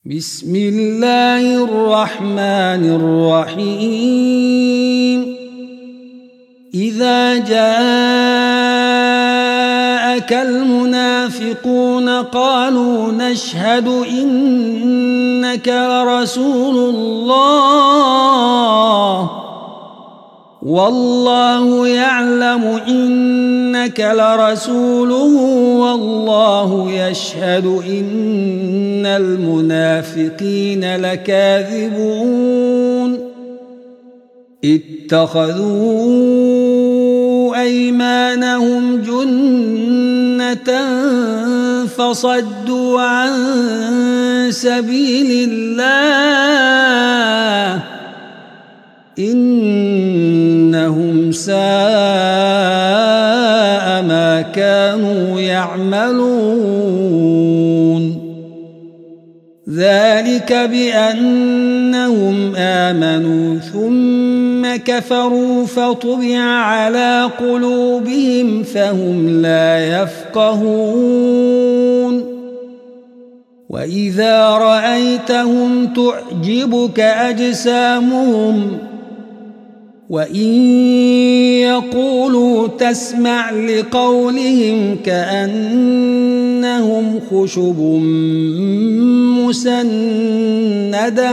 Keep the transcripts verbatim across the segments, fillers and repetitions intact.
بسم الله الرحمن الرحيم إذا جاءك المنافقون قالوا نشهد إنك لرسول الله والله يعلم إنك لرسوله والله يشهد إن المنافقين لكاذبون اتخذوا أيمانهم جنة فصدوا عن سبيل الله إنهم ساء ما كانوا يعملون ذلك بأنهم آمنوا ثم كفروا فطبع على قلوبهم فهم لا يفقهون وإذا رأيتهم تعجبك أجسامهم وإن يقولوا تسمع لقولهم كأنهم خشب مسندة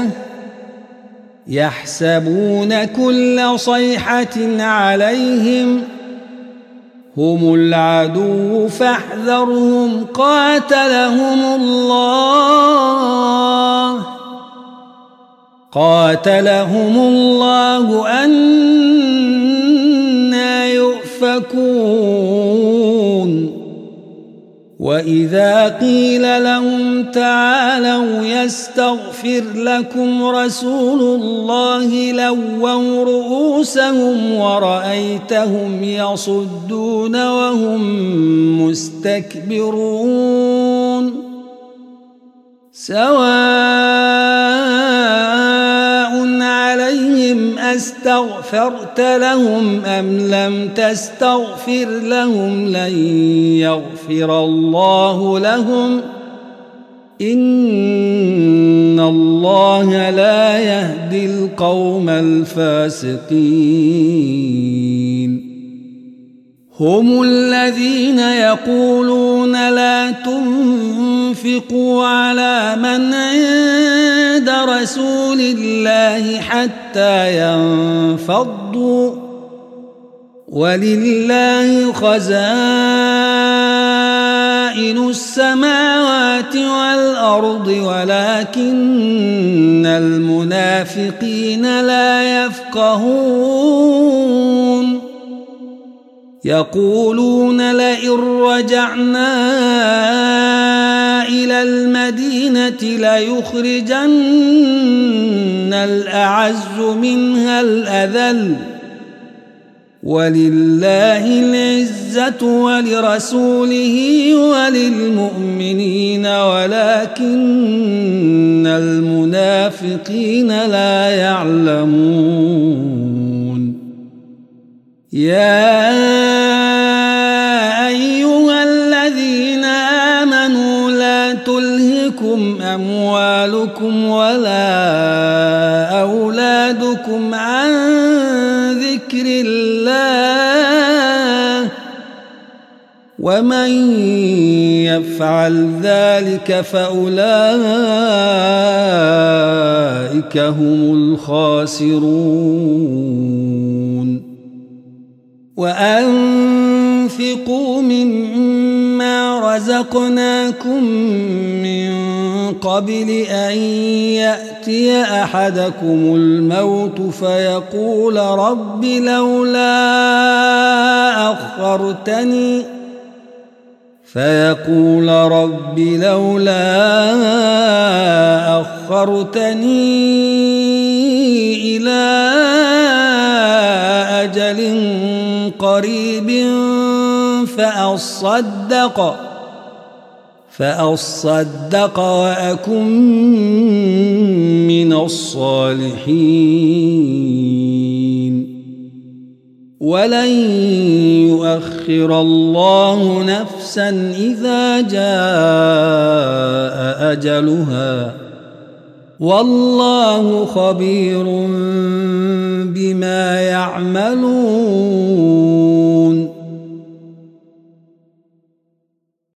يحسبون كل صيحة عليهم هم العدو فاحذرهم قاتلهم الله قاتلهم الله أنى يؤفكون وإذا قيل لهم تعالوا يستغفر لكم رسول الله لووا رؤوسهم ورأيتهم يصدون وهم مستكبرون سواء عليهم أستغفرت لهم أم لم تستغفر لهم لن يغفر الله لهم إن الله لا يهدي القوم الفاسقين هم الذين يقولون لا تنفقوا على من عند رسول الله حتى ينفضوا ولله خزائن السماوات والأرض ولكن المنافقين لا يفقهون يقولون لئن رجعنا إلى المدينة ليخرجن الأعز منها الأذل ولله العزة ولرسوله وللمؤمنين ولكن المنافقين لا يعلمون يا أيها الذين آمنوا لا تلهكم أموالكم ولا أولادكم عن ذكر الله ومن يفعل ذلك فأولئك هم الخاسرون وأنفقوا مما رزقناكم من قبل أن يأتي أحدكم الموت فيقول رب لولا أخرتني فيقول رب لولا أخرتني إلى أجل قريب فأصدق فأصدق وأكن من الصالحين ولن يؤخر الله نفسا إذا جاء أجلها والله خبير بما يعملون